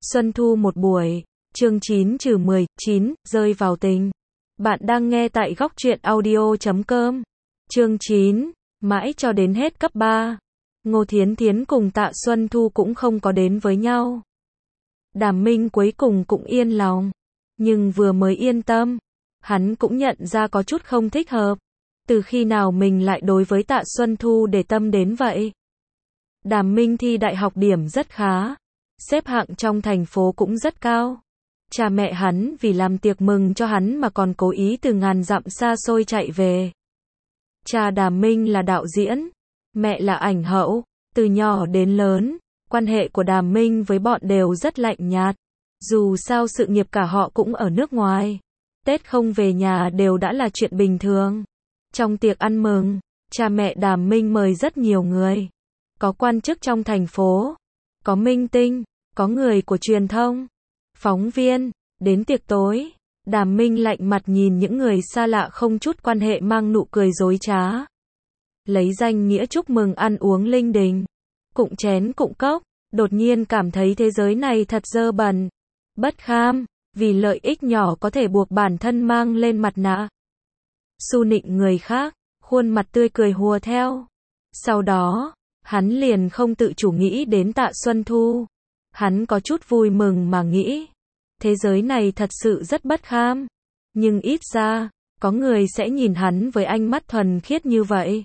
Xuân thu một buổi, chương 9-19, rơi vào tình. Bạn đang nghe tại góc truyện audio.com. Chương 9, mãi cho đến hết cấp 3. Ngô Thiến Thiến cùng Tạ Xuân Thu cũng không có đến với nhau. Đàm Minh cuối cùng cũng yên lòng. Nhưng vừa mới yên tâm, hắn cũng nhận ra có chút không thích hợp. Từ khi nào mình lại đối với Tạ Xuân Thu để tâm đến vậy? Đàm Minh thi đại học điểm rất khá. Xếp hạng trong thành phố cũng rất cao. Cha mẹ hắn vì làm tiệc mừng cho hắn mà còn cố ý từ ngàn dặm xa xôi chạy về. Cha Đàm Minh là đạo diễn, mẹ là ảnh hậu. Từ nhỏ đến lớn, quan hệ của Đàm Minh với bọn đều rất lạnh nhạt. Dù sao sự nghiệp cả họ cũng ở nước ngoài. Tết không về nhà đều đã là chuyện bình thường. Trong tiệc ăn mừng, cha mẹ Đàm Minh mời rất nhiều người. Có quan chức trong thành phố, có minh tinh, có người của truyền thông, phóng viên. Đến tiệc tối, Đàm Minh lạnh mặt nhìn những người xa lạ không chút quan hệ mang nụ cười dối trá. Lấy danh nghĩa chúc mừng ăn uống linh đình, cụng chén cụng cốc, đột nhiên cảm thấy thế giới này thật dơ bẩn, bất kham, vì lợi ích nhỏ có thể buộc bản thân mang lên mặt nạ. Xu nịnh người khác, khuôn mặt tươi cười hùa theo. Sau đó, hắn liền không tự chủ nghĩ đến Tạ Xuân Thu. Hắn có chút vui mừng mà nghĩ, thế giới này thật sự rất bất kham. Nhưng ít ra, có người sẽ nhìn hắn với ánh mắt thuần khiết như vậy.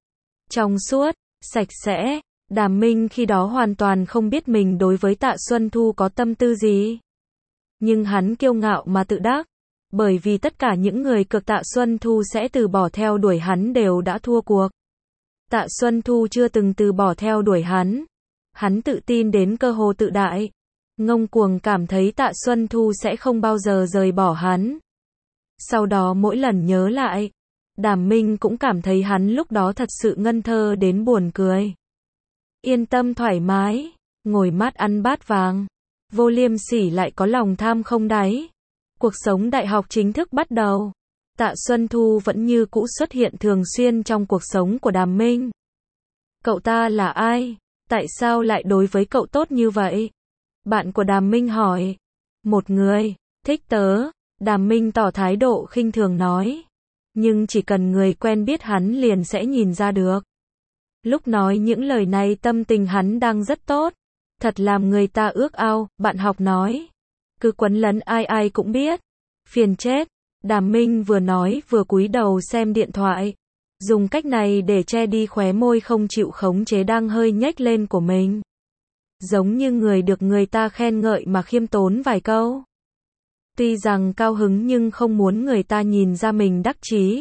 Trong suốt, sạch sẽ, Đàm Minh khi đó hoàn toàn không biết mình đối với Tạ Xuân Thu có tâm tư gì. Nhưng hắn kiêu ngạo mà tự đắc, bởi vì tất cả những người cược Tạ Xuân Thu sẽ từ bỏ theo đuổi hắn đều đã thua cuộc. Tạ Xuân Thu chưa từng từ bỏ theo đuổi hắn. Hắn tự tin đến cơ hồ tự đại. Ngông cuồng cảm thấy Tạ Xuân Thu sẽ không bao giờ rời bỏ hắn. Sau đó mỗi lần nhớ lại, Đàm Minh cũng cảm thấy hắn lúc đó thật sự ngây thơ đến buồn cười. Yên tâm thoải mái, ngồi mát ăn bát vàng. Vô liêm sỉ lại có lòng tham không đáy. Cuộc sống đại học chính thức bắt đầu. Tạ Xuân Thu vẫn như cũ xuất hiện thường xuyên trong cuộc sống của Đàm Minh. Cậu ta là ai? Tại sao lại đối với cậu tốt như vậy? Bạn của Đàm Minh hỏi. Một người, thích tớ. Đàm Minh tỏ thái độ khinh thường nói. Nhưng chỉ cần người quen biết hắn liền sẽ nhìn ra được. Lúc nói những lời này tâm tình hắn đang rất tốt. Thật làm người ta ước ao, bạn học nói. Cứ quấn lấn ai ai cũng biết. Phiền chết. Đàm Minh vừa nói vừa cúi đầu xem điện thoại. Dùng cách này để che đi khóe môi không chịu khống chế đang hơi nhếch lên của mình. Giống như người được người ta khen ngợi mà khiêm tốn vài câu. Tuy rằng cao hứng nhưng không muốn người ta nhìn ra mình đắc chí.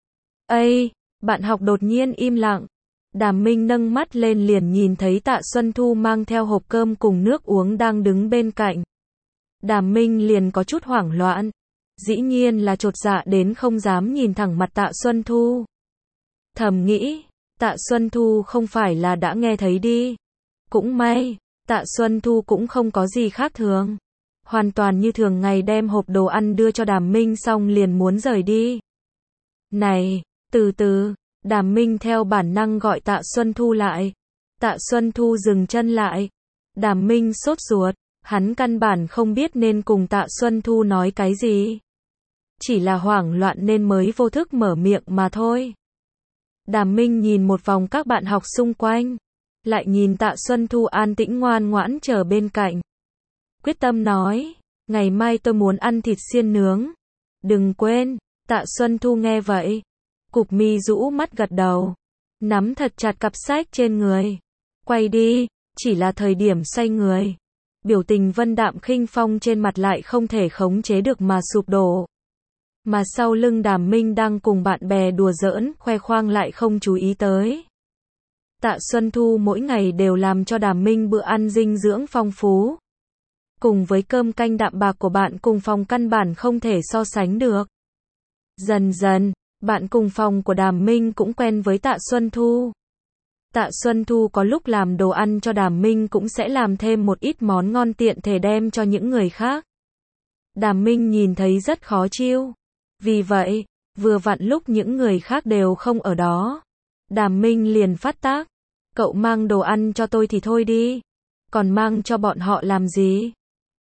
Ây, bạn học đột nhiên im lặng. Đàm Minh nâng mắt lên liền nhìn thấy Tạ Xuân Thu mang theo hộp cơm cùng nước uống đang đứng bên cạnh. Đàm Minh liền có chút hoảng loạn. Dĩ nhiên là chột dạ đến không dám nhìn thẳng mặt Tạ Xuân Thu. Thầm nghĩ, Tạ Xuân Thu không phải là đã nghe thấy đi. Cũng may, Tạ Xuân Thu cũng không có gì khác thường. Hoàn toàn như thường ngày đem hộp đồ ăn đưa cho Đàm Minh xong liền muốn rời đi. Này, từ từ, Đàm Minh theo bản năng gọi Tạ Xuân Thu lại. Tạ Xuân Thu dừng chân lại. Đàm Minh sốt ruột, hắn căn bản không biết nên cùng Tạ Xuân Thu nói cái gì. Chỉ là hoảng loạn nên mới vô thức mở miệng mà thôi. Đàm Minh nhìn một vòng các bạn học xung quanh. Lại nhìn Tạ Xuân Thu an tĩnh ngoan ngoãn chờ bên cạnh. Quyết tâm nói, ngày mai tôi muốn ăn thịt xiên nướng. Đừng quên. Tạ Xuân Thu nghe vậy, cụp mi rũ mắt gật đầu. Nắm thật chặt cặp sách trên người. Quay đi, chỉ là thời điểm xoay người. Biểu tình vân đạm khinh phong trên mặt lại không thể khống chế được mà sụp đổ. Mà sau lưng Đàm Minh đang cùng bạn bè đùa giỡn, khoe khoang lại không chú ý tới. Tạ Xuân Thu mỗi ngày đều làm cho Đàm Minh bữa ăn dinh dưỡng phong phú. Cùng với cơm canh đạm bạc của bạn cùng phòng căn bản không thể so sánh được. Dần dần, bạn cùng phòng của Đàm Minh cũng quen với Tạ Xuân Thu. Tạ Xuân Thu có lúc làm đồ ăn cho Đàm Minh cũng sẽ làm thêm một ít món ngon tiện thể đem cho những người khác. Đàm Minh nhìn thấy rất khó chịu. Vì vậy, vừa vặn lúc những người khác đều không ở đó, Đàm Minh liền phát tác. Cậu mang đồ ăn cho tôi thì thôi đi. Còn mang cho bọn họ làm gì?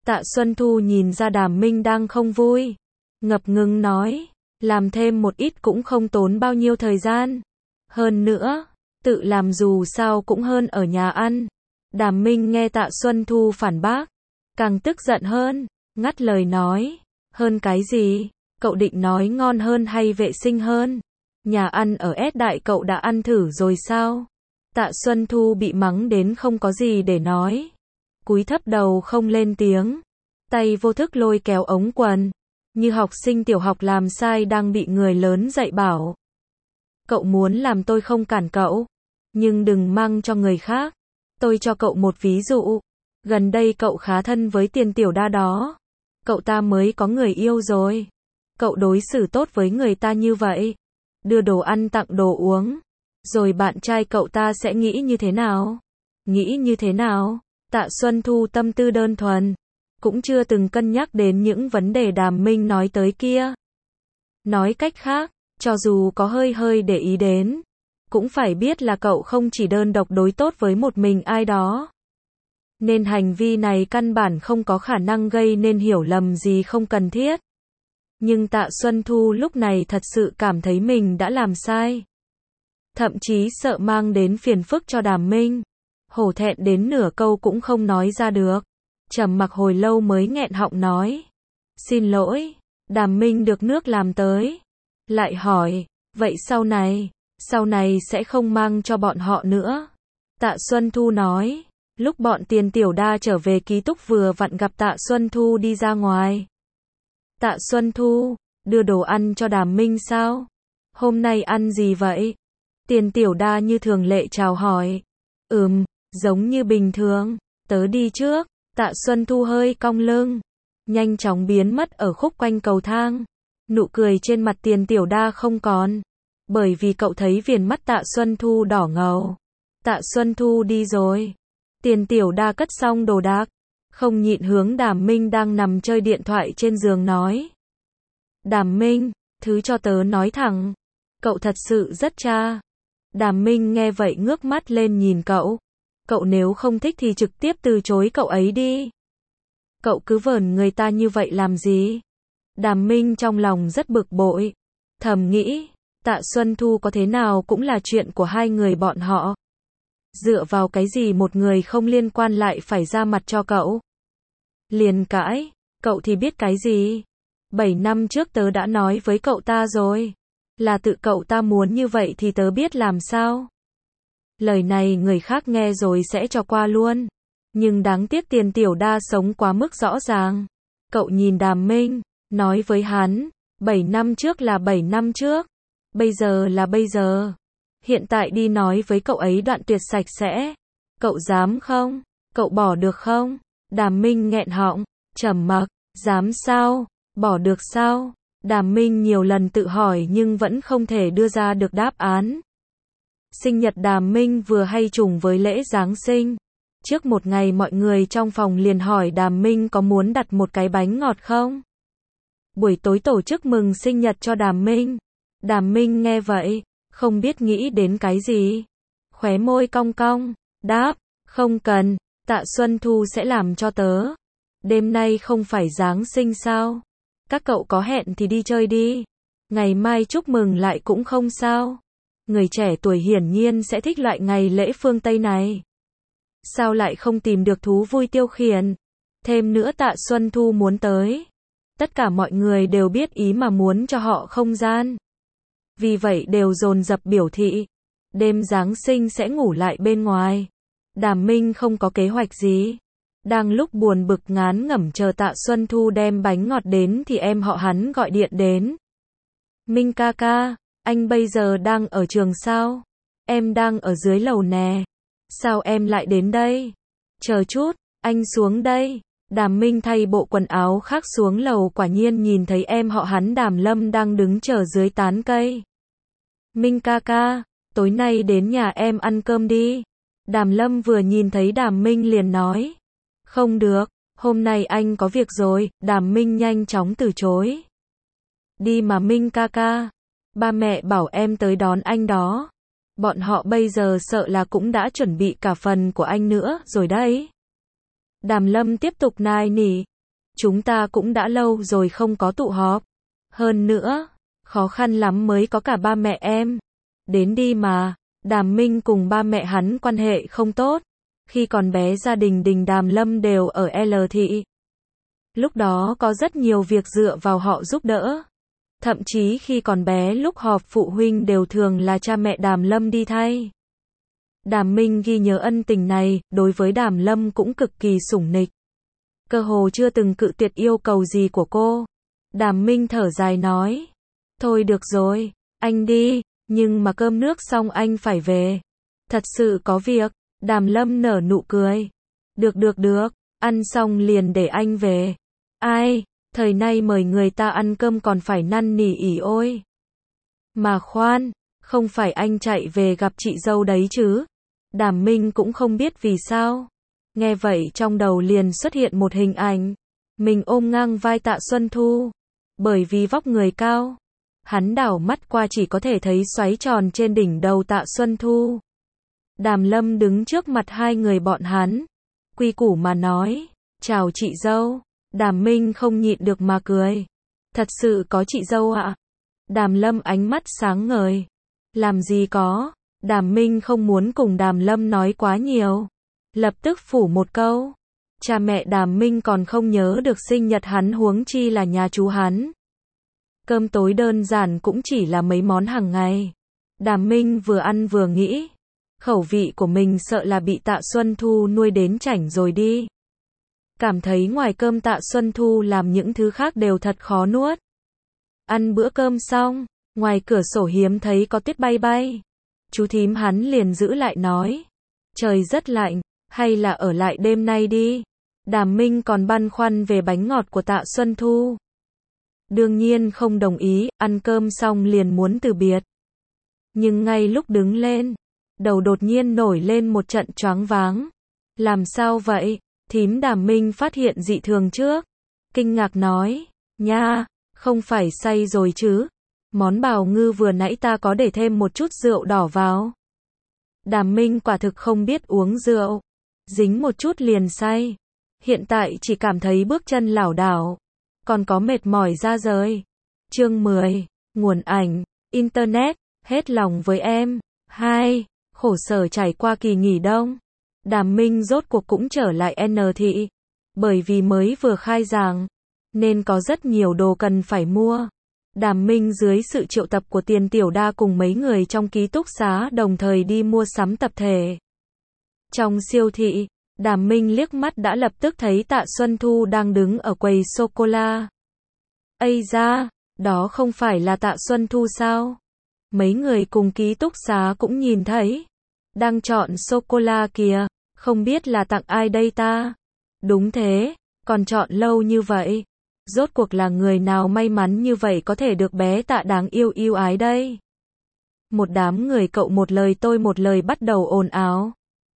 Tạ Xuân Thu nhìn ra Đàm Minh đang không vui, ngập ngừng nói, làm thêm một ít cũng không tốn bao nhiêu thời gian. Hơn nữa, tự làm dù sao cũng hơn ở nhà ăn. Đàm Minh nghe Tạ Xuân Thu phản bác, càng tức giận hơn, ngắt lời nói, hơn cái gì? Cậu định nói ngon hơn hay vệ sinh hơn? Nhà ăn ở S Đại cậu đã ăn thử rồi sao? Tạ Xuân Thu bị mắng đến không có gì để nói, cúi thấp đầu không lên tiếng, tay vô thức lôi kéo ống quần, như học sinh tiểu học làm sai đang bị người lớn dạy bảo. Cậu muốn làm tôi không cản cậu, nhưng đừng mang cho người khác. Tôi cho cậu một ví dụ, gần đây cậu khá thân với Tiền Tiểu Đa đó, cậu ta mới có người yêu rồi. Cậu đối xử tốt với người ta như vậy, đưa đồ ăn tặng đồ uống, rồi bạn trai cậu ta sẽ nghĩ như thế nào? Nghĩ như thế nào? Tạ Xuân Thu tâm tư đơn thuần, cũng chưa từng cân nhắc đến những vấn đề Đàm Minh nói tới kia. Nói cách khác, cho dù có hơi hơi để ý đến, cũng phải biết là cậu không chỉ đơn độc đối tốt với một mình ai đó. Nên hành vi này căn bản không có khả năng gây nên hiểu lầm gì không cần thiết. Nhưng Tạ Xuân Thu lúc này thật sự cảm thấy mình đã làm sai. Thậm chí sợ mang đến phiền phức cho Đàm Minh. Hổ thẹn đến nửa câu cũng không nói ra được. Trầm mặc hồi lâu mới nghẹn họng nói, xin lỗi. Đàm Minh được nước làm tới, lại hỏi, vậy sau này sẽ không mang cho bọn họ nữa? Tạ Xuân Thu nói, lúc bọn Tiền Tiểu Đa trở về ký túc vừa vặn gặp Tạ Xuân Thu đi ra ngoài. Tạ Xuân Thu, đưa đồ ăn cho Đàm Minh sao? Hôm nay ăn gì vậy? Tiền Tiểu Đa như thường lệ chào hỏi. Giống như bình thường, tớ đi trước. Tạ Xuân Thu hơi cong lưng, nhanh chóng biến mất ở khúc quanh cầu thang. Nụ cười trên mặt Tiền Tiểu Đa không còn, bởi vì cậu thấy viền mắt Tạ Xuân Thu đỏ ngầu. Tạ Xuân Thu đi rồi. Tiền Tiểu Đa cất xong đồ đạc, không nhịn hướng Đàm Minh đang nằm chơi điện thoại trên giường nói. Đàm Minh, thứ cho tớ nói thẳng, cậu thật sự rất cha. Đàm Minh nghe vậy ngước mắt lên nhìn cậu. Cậu nếu không thích thì trực tiếp từ chối cậu ấy đi. Cậu cứ vờn người ta như vậy làm gì? Đàm Minh trong lòng rất bực bội, thầm nghĩ, Tạ Xuân Thu có thế nào cũng là chuyện của hai người bọn họ. Dựa vào cái gì một người không liên quan lại phải ra mặt cho cậu? Liền cãi, cậu thì biết cái gì? 7 năm trước tớ đã nói với cậu ta rồi, là tự cậu ta muốn như vậy thì tớ biết làm sao. Lời này người khác nghe rồi sẽ cho qua luôn. Nhưng đáng tiếc Tiền Tiểu Đa sống quá mức rõ ràng. Cậu nhìn Đàm Minh, nói với hắn, 7 năm trước là 7 năm trước, bây giờ là bây giờ. Hiện tại đi nói với cậu ấy đoạn tuyệt sạch sẽ. Cậu dám không? Cậu bỏ được không? Đàm Minh nghẹn họng, trầm mặc, dám sao? Bỏ được sao? Đàm Minh nhiều lần tự hỏi nhưng vẫn không thể đưa ra được đáp án. Sinh nhật Đàm Minh vừa hay trùng với lễ Giáng sinh. Trước một ngày mọi người trong phòng liền hỏi Đàm Minh có muốn đặt một cái bánh ngọt không? Buổi tối tổ chức mừng sinh nhật cho Đàm Minh. Đàm Minh nghe vậy, không biết nghĩ đến cái gì. Khóe môi cong cong, đáp, không cần, Tạ Xuân Thu sẽ làm cho tớ. Đêm nay không phải Giáng sinh sao? Các cậu có hẹn thì đi chơi đi. Ngày mai chúc mừng lại cũng không sao. Người trẻ tuổi hiển nhiên sẽ thích loại ngày lễ phương Tây này. Sao lại không tìm được thú vui tiêu khiển? Thêm nữa Tạ Xuân Thu muốn tới. Tất cả mọi người đều biết ý mà muốn cho họ không gian. Vì vậy đều dồn dập biểu thị. Đêm Giáng sinh sẽ ngủ lại bên ngoài. Đàm Minh không có kế hoạch gì. Đang lúc buồn bực ngán ngẩm chờ Tạ Xuân Thu đem bánh ngọt đến thì em họ hắn gọi điện đến. Minh ca ca, anh bây giờ đang ở trường sao? Em đang ở dưới lầu nè. Sao em lại đến đây? Chờ chút, anh xuống đây. Đàm Minh thay bộ quần áo khác xuống lầu, quả nhiên nhìn thấy em họ hắn Đàm Lâm đang đứng chờ dưới tán cây. Minh ca ca, tối nay đến nhà em ăn cơm đi. Đàm Lâm vừa nhìn thấy Đàm Minh liền nói. Không được, hôm nay anh có việc rồi. Đàm Minh nhanh chóng từ chối. Đi mà Minh ca ca. Ba mẹ bảo em tới đón anh đó. Bọn họ bây giờ sợ là cũng đã chuẩn bị cả phần của anh nữa rồi đấy. Đàm Lâm tiếp tục nài nỉ, chúng ta cũng đã lâu rồi không có tụ họp. Hơn nữa, khó khăn lắm mới có cả ba mẹ em. Đến đi mà, Đàm Minh cùng ba mẹ hắn quan hệ không tốt. Khi còn bé gia đình Đình Đàm Lâm đều ở L thị. Lúc đó có rất nhiều việc dựa vào họ giúp đỡ. Thậm chí khi còn bé lúc họp phụ huynh đều thường là cha mẹ Đàm Lâm đi thay. Đàm Minh ghi nhớ ân tình này, đối với Đàm Lâm cũng cực kỳ sủng nịch. Cơ hồ chưa từng cự tuyệt yêu cầu gì của cô. Đàm Minh thở dài nói. Thôi được rồi, anh đi, nhưng mà cơm nước xong anh phải về. Thật sự có việc, Đàm Lâm nở nụ cười. Được, ăn xong liền để anh về. Ai, thời nay mời người ta ăn cơm còn phải năn nỉ ỉ ôi. Mà khoan, không phải anh chạy về gặp chị dâu đấy chứ? Đàm Minh cũng không biết vì sao. Nghe vậy trong đầu liền xuất hiện một hình ảnh. Mình ôm ngang vai Tạ Xuân Thu. Bởi vì vóc người cao, hắn đảo mắt qua chỉ có thể thấy xoáy tròn trên đỉnh đầu Tạ Xuân Thu. Đàm Lâm đứng trước mặt hai người bọn hắn. Quy củ mà nói, chào chị dâu. Đàm Minh không nhịn được mà cười. Thật sự có chị dâu ạ? Đàm Lâm ánh mắt sáng ngời. Làm gì có, Đàm Minh không muốn cùng Đàm Lâm nói quá nhiều. Lập tức phủ một câu. Cha mẹ Đàm Minh còn không nhớ được sinh nhật hắn huống chi là nhà chú hắn. Cơm tối đơn giản cũng chỉ là mấy món hàng ngày. Đàm Minh vừa ăn vừa nghĩ. Khẩu vị của mình sợ là bị Tạ Xuân Thu nuôi đến chảnh rồi đi. Cảm thấy ngoài cơm Tạ Xuân Thu làm những thứ khác đều thật khó nuốt. Ăn bữa cơm xong, ngoài cửa sổ hiếm thấy có tuyết bay bay. Chú thím hắn liền giữ lại nói. Trời rất lạnh, hay là ở lại đêm nay đi. Đàm Minh còn băn khoăn về bánh ngọt của Tạ Xuân Thu. Đương nhiên không đồng ý, ăn cơm xong liền muốn từ biệt. Nhưng ngay lúc đứng lên, đầu đột nhiên nổi lên một trận choáng váng. Làm sao vậy? Thím Đàm Minh phát hiện dị thường trước. Kinh ngạc nói, nha, không phải say rồi chứ? Món bào ngư vừa nãy ta có để thêm một chút rượu đỏ vào. Đàm Minh quả thực không biết uống rượu. Dính một chút liền say. Hiện tại chỉ cảm thấy bước chân lảo đảo. Còn có mệt mỏi ra rời. Chương 10. Nguồn ảnh. Internet. Hết lòng với em. 2. Khổ sở trải qua kỳ nghỉ đông. Đàm Minh rốt cuộc cũng trở lại N thị. Bởi vì mới vừa khai giảng, nên có rất nhiều đồ cần phải mua. Đàm Minh dưới sự triệu tập của Tiền Tiểu Đa cùng mấy người trong ký túc xá đồng thời đi mua sắm tập thể. Trong siêu thị, Đàm Minh liếc mắt đã lập tức thấy Tạ Xuân Thu đang đứng ở quầy sô-cô-la. Ây da, đó không phải là Tạ Xuân Thu sao? Mấy người cùng ký túc xá cũng nhìn thấy. Đang chọn sô-cô-la kìa, không biết là tặng ai đây ta? Đúng thế, còn chọn lâu như vậy. Rốt cuộc là người nào may mắn như vậy có thể được bé Tạ đáng yêu yêu ái đây? Một đám người cậu một lời tôi một lời bắt đầu ồn ào.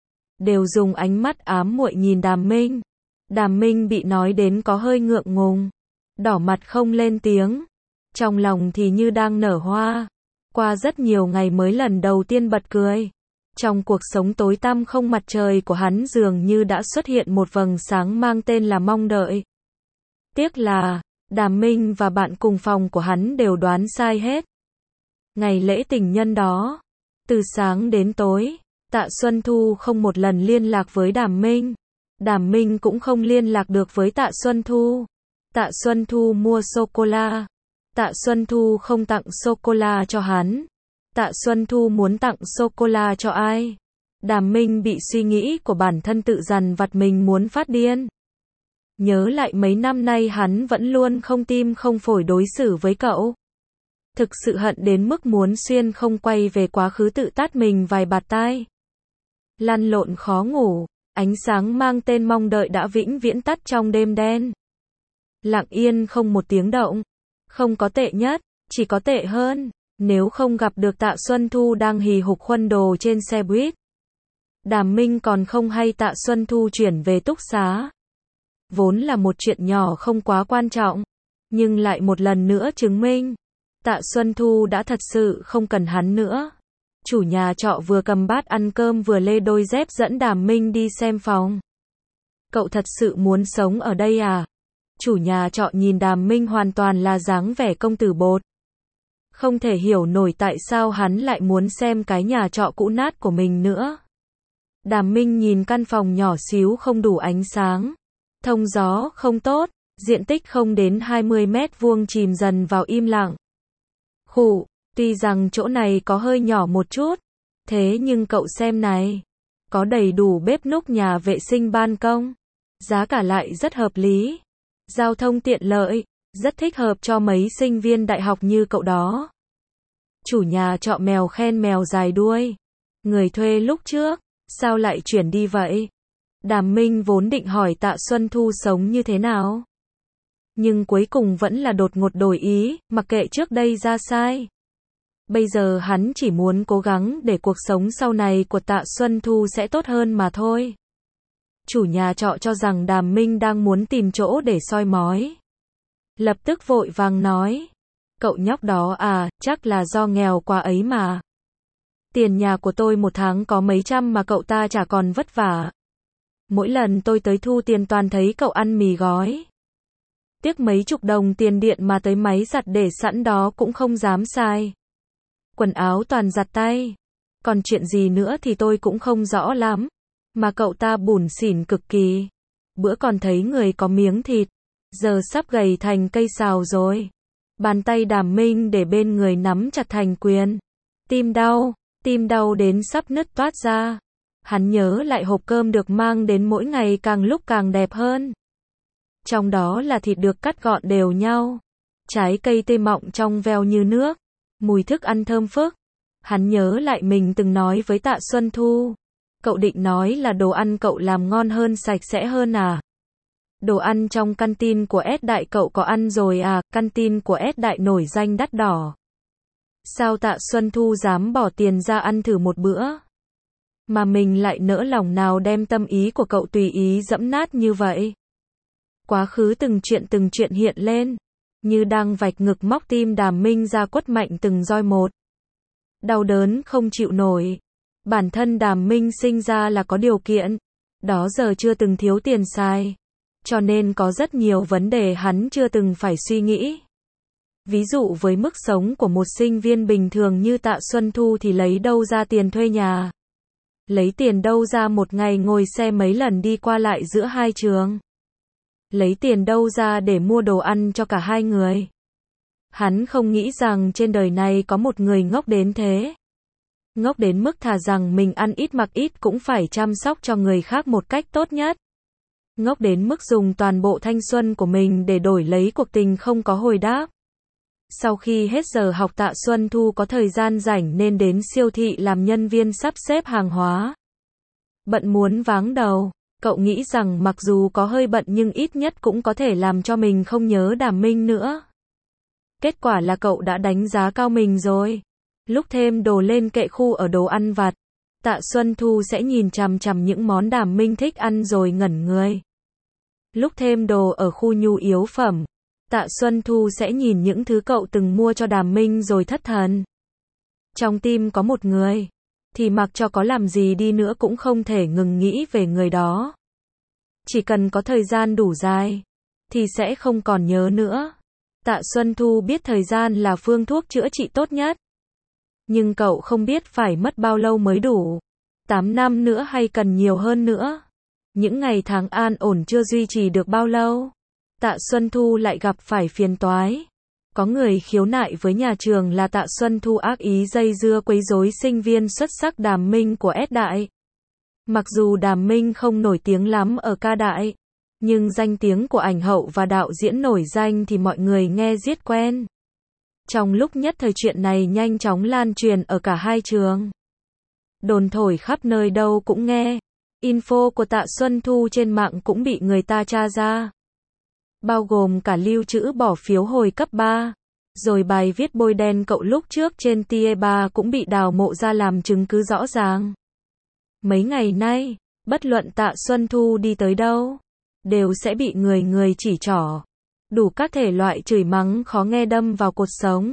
Đều dùng ánh mắt ám muội nhìn Đàm Minh. Đàm Minh bị nói đến có hơi ngượng ngùng. Đỏ mặt không lên tiếng. Trong lòng thì như đang nở hoa. Qua rất nhiều ngày mới lần đầu tiên bật cười. Trong cuộc sống tối tăm không mặt trời của hắn dường như đã xuất hiện một vầng sáng mang tên là mong đợi. Tiếc là, Đàm Minh và bạn cùng phòng của hắn đều đoán sai hết. Ngày lễ tình nhân đó, từ sáng đến tối, Tạ Xuân Thu không một lần liên lạc với Đàm Minh. Đàm Minh cũng không liên lạc được với Tạ Xuân Thu. Tạ Xuân Thu mua sô-cô-la. Tạ Xuân Thu không tặng sô-cô-la cho hắn. Tạ Xuân Thu muốn tặng sô-cô-la cho ai? Đàm Minh bị suy nghĩ của bản thân tự dằn vặt mình muốn phát điên. Nhớ lại mấy năm nay hắn vẫn luôn không tim không phổi đối xử với cậu. Thực sự hận đến mức muốn xuyên không quay về quá khứ tự tát mình vài bạt tai. Lăn lộn khó ngủ, ánh sáng mang tên mong đợi đã vĩnh viễn tắt trong đêm đen. Lặng yên không một tiếng động. Không có tệ nhất, chỉ có tệ hơn. Nếu không gặp được Tạ Xuân Thu đang hì hục khuân đồ trên xe buýt. Đàm Minh còn không hay Tạ Xuân Thu chuyển về túc xá. Vốn là một chuyện nhỏ không quá quan trọng. Nhưng lại một lần nữa chứng minh. Tạ Xuân Thu đã thật sự không cần hắn nữa. Chủ nhà trọ vừa cầm bát ăn cơm vừa lê đôi dép dẫn Đàm Minh đi xem phòng. Cậu thật sự muốn sống ở đây à? Chủ nhà trọ nhìn Đàm Minh hoàn toàn là dáng vẻ công tử bột. Không thể hiểu nổi tại sao hắn lại muốn xem cái nhà trọ cũ nát của mình nữa. Đàm Minh nhìn căn phòng nhỏ xíu không đủ ánh sáng, thông gió không tốt, diện tích không đến 20 mét vuông chìm dần vào im lặng. Khụ, tuy rằng chỗ này có hơi nhỏ một chút, thế nhưng cậu xem này, có đầy đủ bếp núc, nhà vệ sinh, ban công, giá cả lại rất hợp lý, giao thông tiện lợi, rất thích hợp cho mấy sinh viên đại học như cậu đó. Chủ nhà trọ mèo khen mèo dài đuôi. Người thuê lúc trước, sao lại chuyển đi vậy? Đàm Minh vốn định hỏi Tạ Xuân Thu sống như thế nào. Nhưng cuối cùng vẫn là đột ngột đổi ý, mặc kệ trước đây ra sai. Bây giờ hắn chỉ muốn cố gắng để cuộc sống sau này của Tạ Xuân Thu sẽ tốt hơn mà thôi. Chủ nhà trọ cho rằng Đàm Minh đang muốn tìm chỗ để soi mói. Lập tức vội vàng nói. Cậu nhóc đó à, chắc là do nghèo quá ấy mà. Tiền nhà của tôi một tháng có mấy trăm mà cậu ta chả còn vất vả. Mỗi lần tôi tới thu tiền toàn thấy cậu ăn mì gói. Tiếc mấy chục đồng tiền điện mà tới máy giặt để sẵn đó cũng không dám xài. Quần áo toàn giặt tay. Còn chuyện gì nữa thì tôi cũng không rõ lắm. Mà cậu ta bủn xỉn cực kỳ. Bữa còn thấy người có miếng thịt. Giờ sắp gầy thành cây sào rồi. Bàn tay Đàm Minh để bên người nắm chặt thành quyền. Tim đau đến sắp nứt toát ra. Hắn nhớ lại hộp cơm được mang đến mỗi ngày càng lúc càng đẹp hơn. Trong đó là thịt được cắt gọn đều nhau. Trái cây tươi mọng trong veo như nước. Mùi thức ăn thơm phức. Hắn nhớ lại mình từng nói với Tạ Xuân Thu. Cậu định nói là đồ ăn cậu làm ngon hơn, sạch sẽ hơn à? Đồ ăn trong canteen của S Đại cậu có ăn rồi à? Canteen của S Đại nổi danh đắt đỏ. Sao Tạ Xuân Thu dám bỏ tiền ra ăn thử một bữa? Mà mình lại nỡ lòng nào đem tâm ý của cậu tùy ý dẫm nát như vậy? Quá khứ từng chuyện hiện lên, như đang vạch ngực móc tim Đàm Minh ra quất mạnh từng roi một. Đau đớn không chịu nổi. Bản thân Đàm Minh sinh ra là có điều kiện, đó giờ chưa từng thiếu tiền xài. Cho nên có rất nhiều vấn đề hắn chưa từng phải suy nghĩ. Ví dụ với mức sống của một sinh viên bình thường như Tạ Xuân Thu thì lấy đâu ra tiền thuê nhà? Lấy tiền đâu ra một ngày ngồi xe mấy lần đi qua lại giữa hai trường? Lấy tiền đâu ra để mua đồ ăn cho cả hai người? Hắn không nghĩ rằng trên đời này có một người ngốc đến thế. Ngốc đến mức thà rằng mình ăn ít mặc ít cũng phải chăm sóc cho người khác một cách tốt nhất. Ngốc đến mức dùng toàn bộ thanh xuân của mình để đổi lấy cuộc tình không có hồi đáp. Sau khi hết giờ học, Tạ Xuân Thu có thời gian rảnh nên đến siêu thị làm nhân viên sắp xếp hàng hóa. Bận muốn váng đầu, cậu nghĩ rằng mặc dù có hơi bận nhưng ít nhất cũng có thể làm cho mình không nhớ Đàm Minh nữa. Kết quả là cậu đã đánh giá cao mình rồi. Lúc thêm đồ lên kệ khu ở đồ ăn vặt, Tạ Xuân Thu sẽ nhìn chằm chằm những món Đàm Minh thích ăn rồi ngẩn người. Lúc thêm đồ ở khu nhu yếu phẩm, Tạ Xuân Thu sẽ nhìn những thứ cậu từng mua cho Đàm Minh rồi thất thần. Trong tim có một người, thì mặc cho có làm gì đi nữa cũng không thể ngừng nghĩ về người đó. Chỉ cần có thời gian đủ dài, thì sẽ không còn nhớ nữa. Tạ Xuân Thu biết thời gian là phương thuốc chữa trị tốt nhất. Nhưng cậu không biết phải mất bao lâu mới đủ. 8 năm nữa hay cần nhiều hơn nữa. Những ngày tháng an ổn chưa duy trì được bao lâu. Tạ Xuân Thu lại gặp phải phiền toái. Có người khiếu nại với nhà trường là Tạ Xuân Thu ác ý dây dưa quấy rối sinh viên xuất sắc Đàm Minh của S Đại. Mặc dù Đàm Minh không nổi tiếng lắm ở ca đại, nhưng danh tiếng của ảnh hậu và đạo diễn nổi danh thì mọi người nghe riết quen. Trong lúc nhất thời chuyện này nhanh chóng lan truyền ở cả hai trường. Đồn thổi khắp nơi đâu cũng nghe. Info của Tạ Xuân Thu trên mạng cũng bị người ta tra ra. Bao gồm cả lưu trữ bỏ phiếu hồi cấp 3. Rồi bài viết bôi đen cậu lúc trước trên TE3 cũng bị đào mộ ra làm chứng cứ rõ ràng. Mấy ngày nay, bất luận Tạ Xuân Thu đi tới đâu, đều sẽ bị người chỉ trỏ. Đủ các thể loại chửi mắng khó nghe đâm vào cột sống.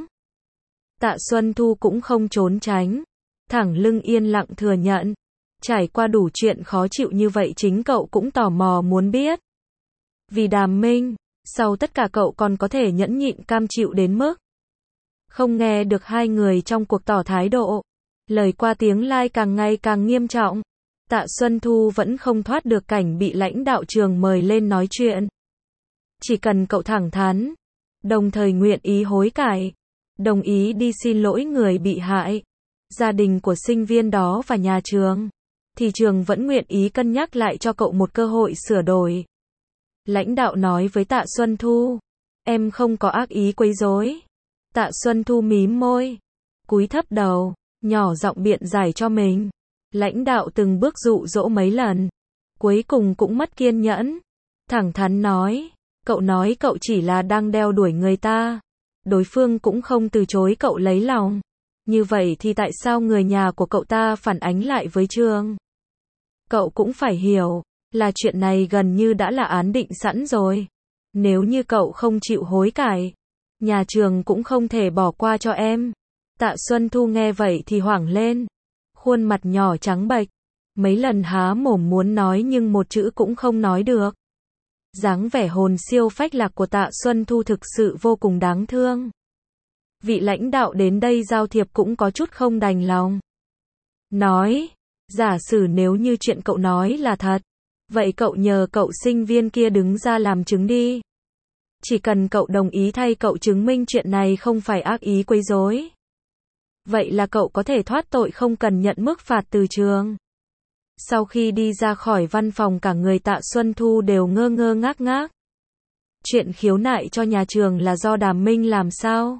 Tạ Xuân Thu cũng không trốn tránh, thẳng lưng yên lặng thừa nhận. Trải qua đủ chuyện khó chịu như vậy chính cậu cũng tò mò muốn biết. Vì Đàm Minh, Sau tất cả cậu còn có thể nhẫn nhịn cam chịu đến mức không nghe được hai người trong cuộc tỏ thái độ. Lời qua tiếng lai càng ngày càng nghiêm trọng. Tạ Xuân Thu vẫn không thoát được cảnh bị lãnh đạo trường mời lên nói chuyện. Chỉ cần cậu thẳng thắn, đồng thời nguyện ý hối cải, đồng ý đi xin lỗi người bị hại, gia đình của sinh viên đó và nhà trường, thì trường vẫn nguyện ý cân nhắc lại cho cậu một cơ hội sửa đổi. Lãnh đạo nói với Tạ Xuân Thu, em không có ác ý quấy rối. Tạ Xuân Thu mím môi, cúi thấp đầu, nhỏ giọng biện giải cho mình. Lãnh đạo từng bước dụ dỗ mấy lần, cuối cùng cũng mất kiên nhẫn. Thẳng thắn nói, cậu chỉ là đang đeo đuổi người ta. Đối phương cũng không từ chối cậu lấy lòng. Như vậy thì tại sao người nhà của cậu ta phản ánh lại với trường? Cậu cũng phải hiểu, là chuyện này gần như đã là án định sẵn rồi. Nếu như cậu không chịu hối cải, nhà trường cũng không thể bỏ qua cho em. Tạ Xuân Thu nghe vậy thì hoảng lên. Khuôn mặt nhỏ trắng bệch. Mấy lần há mồm muốn nói nhưng một chữ cũng không nói được. Dáng vẻ hồn siêu phách lạc của Tạ Xuân Thu thực sự vô cùng đáng thương. Vị lãnh đạo đến đây giao thiệp cũng có chút không đành lòng. Nói, giả sử nếu như chuyện cậu nói là thật, vậy cậu nhờ cậu sinh viên kia đứng ra làm chứng đi. Chỉ cần cậu đồng ý thay cậu chứng minh chuyện này không phải ác ý quấy rối, vậy là cậu có thể thoát tội không cần nhận mức phạt từ trường. Sau khi đi ra khỏi văn phòng cả người Tạ Xuân Thu đều ngơ ngơ ngác ngác. Chuyện khiếu nại cho nhà trường là do Đàm Minh làm sao?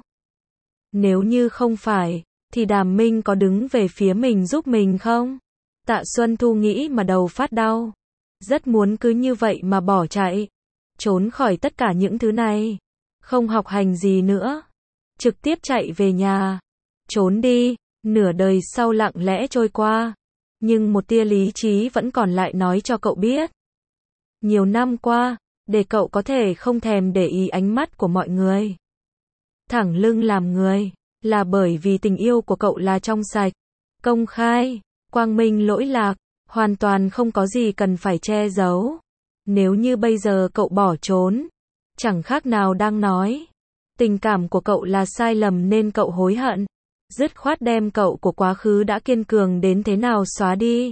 Nếu như không phải, thì Đàm Minh có đứng về phía mình giúp mình không? Tạ Xuân Thu nghĩ mà đầu phát đau. Rất muốn cứ như vậy mà bỏ chạy. Trốn khỏi tất cả những thứ này. Không học hành gì nữa. Trực tiếp chạy về nhà. Trốn đi. Nửa đời sau lặng lẽ trôi qua. Nhưng một tia lý trí vẫn còn lại nói cho cậu biết. Nhiều năm qua, để cậu có thể không thèm để ý ánh mắt của mọi người. Thẳng lưng làm người, là bởi vì tình yêu của cậu là trong sạch, công khai, quang minh lỗi lạc, hoàn toàn không có gì cần phải che giấu. Nếu như bây giờ cậu bỏ trốn, chẳng khác nào đang nói, tình cảm của cậu là sai lầm nên cậu hối hận. Dứt khoát đem cậu của quá khứ đã kiên cường đến thế nào xóa đi.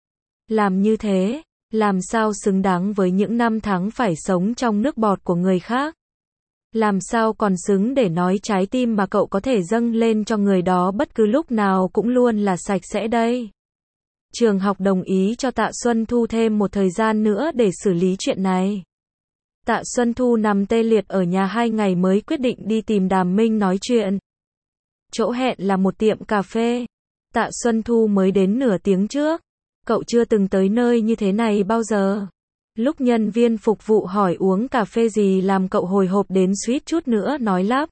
Làm như thế, làm sao xứng đáng với những năm tháng phải sống trong nước bọt của người khác. Làm sao còn xứng để nói trái tim mà cậu có thể dâng lên cho người đó bất cứ lúc nào cũng luôn là sạch sẽ đây. Trường học đồng ý cho Tạ Xuân Thu thêm một thời gian nữa để xử lý chuyện này. Tạ Xuân Thu nằm tê liệt ở nhà 2 ngày mới quyết định đi tìm Đàm Minh nói chuyện. Chỗ hẹn là một tiệm cà phê. Tạ Xuân Thu mới đến nửa tiếng trước. Cậu chưa từng tới nơi như thế này bao giờ. Lúc nhân viên phục vụ hỏi uống cà phê gì làm cậu hồi hộp đến suýt chút nữa nói lắp.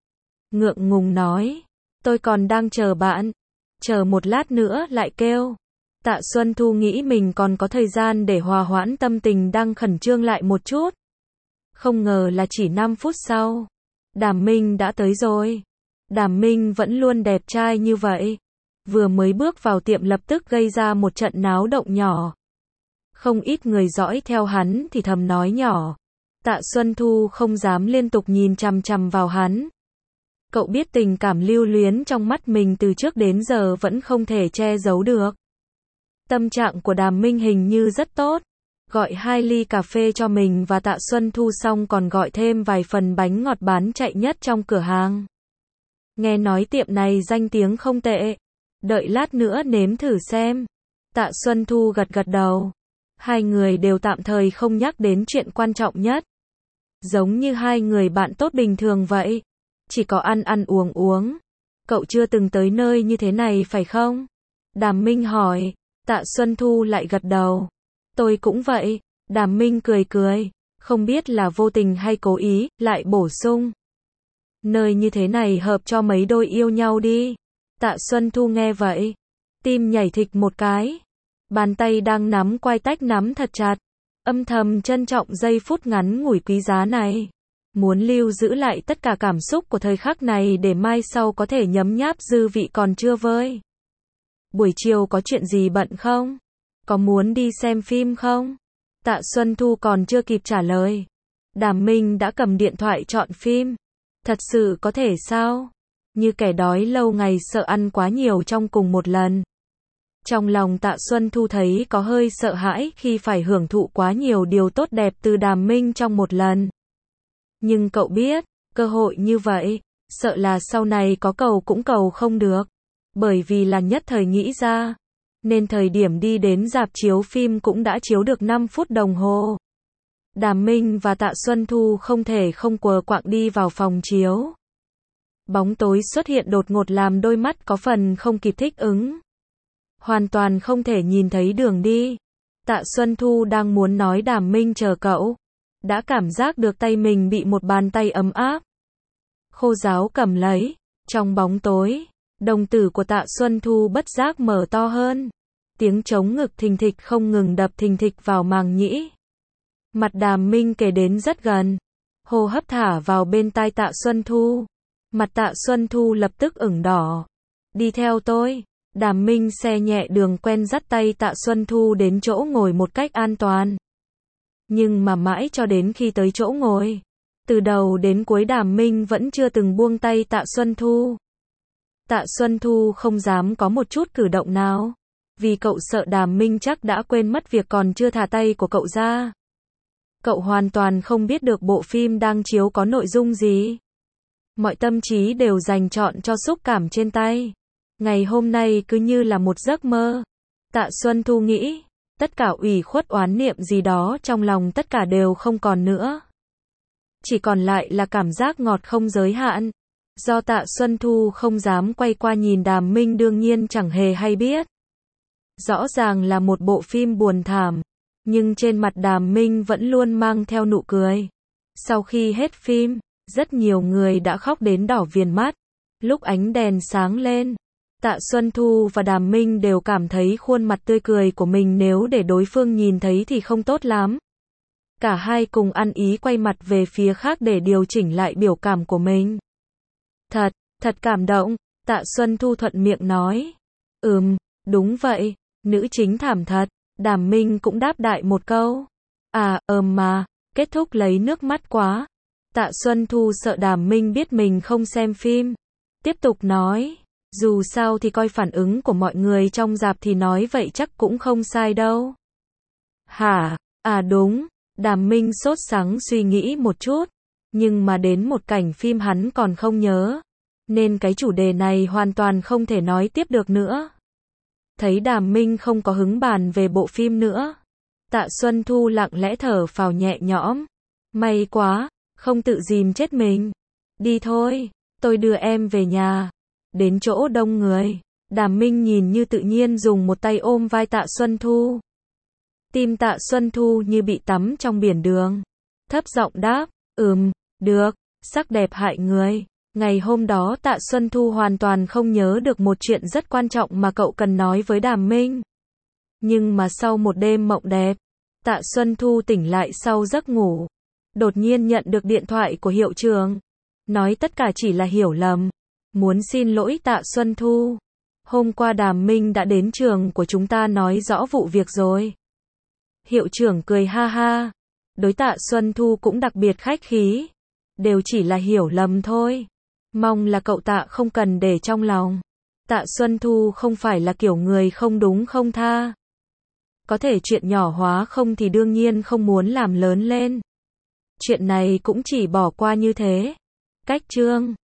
Ngượng ngùng nói, tôi còn đang chờ bạn. Chờ một lát nữa lại kêu. Tạ Xuân Thu nghĩ mình còn có thời gian để hòa hoãn tâm tình đang khẩn trương lại một chút. Không ngờ là chỉ 5 phút sau. Đàm Minh đã tới rồi. Đàm Minh vẫn luôn đẹp trai như vậy. Vừa mới bước vào tiệm lập tức gây ra một trận náo động nhỏ. Không ít người dõi theo hắn thì thầm nói nhỏ. Tạ Xuân Thu không dám liên tục nhìn chằm chằm vào hắn. Cậu biết tình cảm lưu luyến trong mắt mình từ trước đến giờ vẫn không thể che giấu được. Tâm trạng của Đàm Minh hình như rất tốt. Gọi 2 ly cà phê cho mình và Tạ Xuân Thu xong còn gọi thêm vài phần bánh ngọt bán chạy nhất trong cửa hàng. Nghe nói tiệm này danh tiếng không tệ. Đợi lát nữa nếm thử xem. Tạ Xuân Thu gật gật đầu. Hai người đều tạm thời không nhắc đến chuyện quan trọng nhất. Giống như hai người bạn tốt bình thường vậy. Chỉ có ăn uống uống. Cậu chưa từng tới nơi như thế này phải không? Đàm Minh hỏi. Tạ Xuân Thu lại gật đầu. Tôi cũng vậy. Đàm Minh cười cười. Không biết là vô tình hay cố ý, lại bổ sung. Nơi như thế này hợp cho mấy đôi yêu nhau đi. Tạ Xuân Thu nghe vậy. Tim nhảy thịch một cái. Bàn tay đang nắm quai tách nắm thật chặt. Âm thầm trân trọng giây phút ngắn ngủi quý giá này. Muốn lưu giữ lại tất cả cảm xúc của thời khắc này để mai sau có thể nhấm nháp dư vị còn chưa vơi. Buổi chiều có chuyện gì bận không? Có muốn đi xem phim không? Tạ Xuân Thu còn chưa kịp trả lời. Đàm Minh đã cầm điện thoại chọn phim. Thật sự có thể sao? Như kẻ đói lâu ngày sợ ăn quá nhiều trong cùng một lần. Trong lòng Tạ Xuân Thu thấy có hơi sợ hãi khi phải hưởng thụ quá nhiều điều tốt đẹp từ Đàm Minh trong một lần. Nhưng cậu biết, cơ hội như vậy, sợ là sau này có cầu cũng cầu không được. Bởi vì là nhất thời nghĩ ra, nên thời điểm đi đến rạp chiếu phim cũng đã chiếu được 5 phút đồng hồ. Đàm Minh và Tạ Xuân Thu không thể không quờ quạng đi vào phòng chiếu. Bóng tối xuất hiện đột ngột làm đôi mắt có phần không kịp thích ứng. Hoàn toàn không thể nhìn thấy đường đi. Tạ Xuân Thu đang muốn nói Đàm Minh chờ cậu. Đã cảm giác được tay mình bị một bàn tay ấm áp khô ráo cầm lấy. Trong bóng tối, đồng tử của Tạ Xuân Thu bất giác mở to hơn. Tiếng trống ngực thình thịch không ngừng đập thình thịch vào màng nhĩ. Mặt Đàm Minh kề đến rất gần. Hô hấp thả vào bên tai Tạ Xuân Thu. Mặt Tạ Xuân Thu lập tức ửng đỏ. Đi theo tôi. Đàm Minh xe nhẹ đường quen dắt tay Tạ Xuân Thu đến chỗ ngồi một cách an toàn. Nhưng mà mãi cho đến khi tới chỗ ngồi, từ đầu đến cuối Đàm Minh vẫn chưa từng buông tay Tạ Xuân Thu. Tạ Xuân Thu không dám có một chút cử động nào, vì cậu sợ Đàm Minh chắc đã quên mất việc còn chưa thả tay của cậu ra. Cậu hoàn toàn không biết được bộ phim đang chiếu có nội dung gì. Mọi tâm trí đều dành trọn cho xúc cảm trên tay. Ngày hôm nay cứ như là một giấc mơ. Tạ Xuân Thu nghĩ, tất cả ủy khuất oán niệm gì đó trong lòng tất cả đều không còn nữa. Chỉ còn lại là cảm giác ngọt không giới hạn. Do Tạ Xuân Thu không dám quay qua nhìn Đàm Minh đương nhiên chẳng hề hay biết. Rõ ràng là một bộ phim buồn thảm, nhưng trên mặt Đàm Minh vẫn luôn mang theo nụ cười. Sau khi hết phim, rất nhiều người đã khóc đến đỏ viền mắt. Lúc ánh đèn sáng lên, Tạ Xuân Thu và Đàm Minh đều cảm thấy khuôn mặt tươi cười của mình nếu để đối phương nhìn thấy thì không tốt lắm. Cả hai cùng ăn ý quay mặt về phía khác để điều chỉnh lại biểu cảm của mình. Thật cảm động, Tạ Xuân Thu thuận miệng nói. Đúng vậy, nữ chính thảm thật. Đàm Minh cũng đáp đại một câu. Mà, kết thúc lấy nước mắt quá. Tạ Xuân Thu sợ Đàm Minh biết mình không xem phim. Tiếp tục nói, dù sao thì coi phản ứng của mọi người trong rạp thì nói vậy chắc cũng không sai đâu. Hả? Đúng. Đàm Minh sốt sắng suy nghĩ một chút. Nhưng mà đến một cảnh phim hắn còn không nhớ. Nên cái chủ đề này hoàn toàn không thể nói tiếp được nữa. Thấy Đàm Minh không có hứng bàn về bộ phim nữa. Tạ Xuân Thu lặng lẽ thở phào nhẹ nhõm. May quá, không tự dìm chết mình. Đi thôi, tôi đưa em về nhà. Đến chỗ đông người, Đàm Minh nhìn như tự nhiên dùng một tay ôm vai Tạ Xuân Thu. Tim Tạ Xuân Thu như bị tắm trong biển đường. Thấp giọng đáp, được, sắc đẹp hại người. Ngày hôm đó Tạ Xuân Thu hoàn toàn không nhớ được một chuyện rất quan trọng mà cậu cần nói với Đàm Minh. Nhưng mà sau một đêm mộng đẹp, Tạ Xuân Thu tỉnh lại sau giấc ngủ. Đột nhiên nhận được điện thoại của hiệu trưởng. Nói tất cả chỉ là hiểu lầm. Muốn xin lỗi Tạ Xuân Thu. Hôm qua Đàm Minh đã đến trường của chúng ta nói rõ vụ việc rồi. Hiệu trưởng cười ha ha. Đối Tạ Xuân Thu cũng đặc biệt khách khí. Đều chỉ là hiểu lầm thôi. Mong là cậu Tạ không cần để trong lòng. Tạ Xuân Thu không phải là kiểu người không đúng không tha. Có thể chuyện nhỏ hóa không thì đương nhiên không muốn làm lớn lên. Chuyện này cũng chỉ bỏ qua như thế. Cách chương